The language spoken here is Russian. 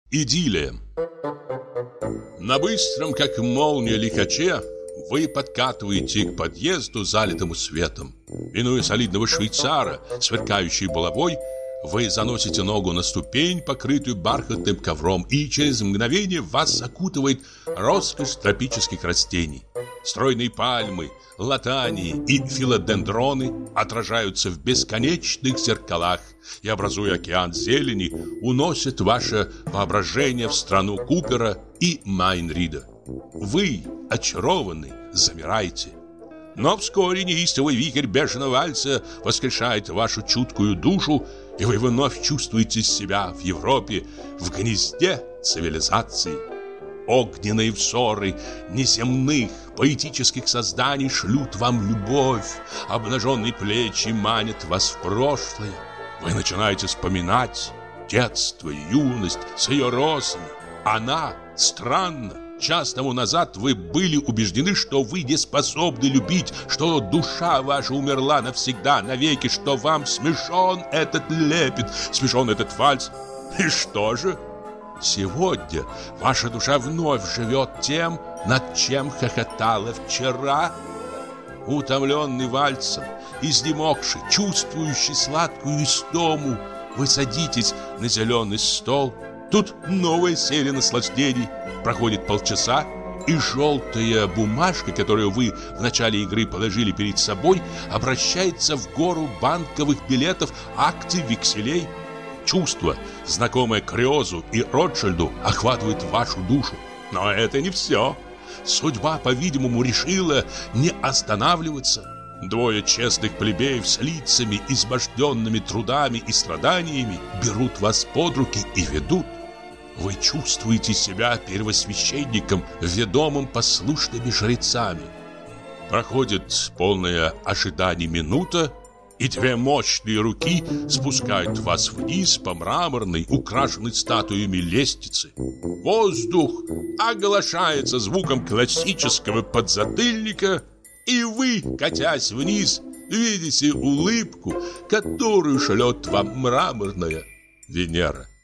Идиллия. На быстром, как молния, лихаче вы подкатываете к подъезду, залитому светом. Минуя солидного швейцара, сверкающей булавой, вы заносите ногу на ступень, покрытую бархатным ковром, и через мгновение вас окутывает роскошь тропических растений. Стройные пальмы, латании и филодендроны отражаются в бесконечных зеркалах и, образуя океан зелени, уносят ваше воображение в страну Купера и Майнрида. Вы, очарованный, замираете. Но вскоре неистовый вихрь бешеного вальса воскрешает вашу чуткую душу, и вы вновь чувствуете себя в Европе, в гнезде цивилизации. Огненные взоры неземных поэтических созданий шлют вам любовь, обнаженные плечи манят вас в прошлое. Вы начинаете вспоминать детство и юность с ее розами. Она странна. Час тому назад вы были убеждены, что вы не способны любить, что душа ваша умерла навсегда, навеки, что вам смешон этот лепет, смешон этот вальс. И что же? Сегодня ваша душа вновь живет тем, над чем хохотала вчера. Утомленный вальсом, изнемогший, чувствующий сладкую истому, вы садитесь на зеленый стол. Тут новая серия наслаждений. Проходит полчаса, и желтая бумажка, которую вы в начале игры положили перед собой, обращается в гору банковых билетов, акций, векселей. Чувство, знакомое Криозу и Ротшильду, охватывает вашу душу. Но это не все. Судьба, по-видимому, решила не останавливаться. Двое честных плебеев с лицами, изможденными трудами и страданиями, берут вас под руки и ведут. Вы чувствуете себя первосвященником, ведомым послушными жрецами. Проходит полное ожидание минута, и две мощные руки спускают вас вниз по мраморной, украшенной статуями лестнице. Воздух оглашается звуком классического подзатыльника, и вы, катясь вниз, видите улыбку, которую шлет вам мраморная Венера.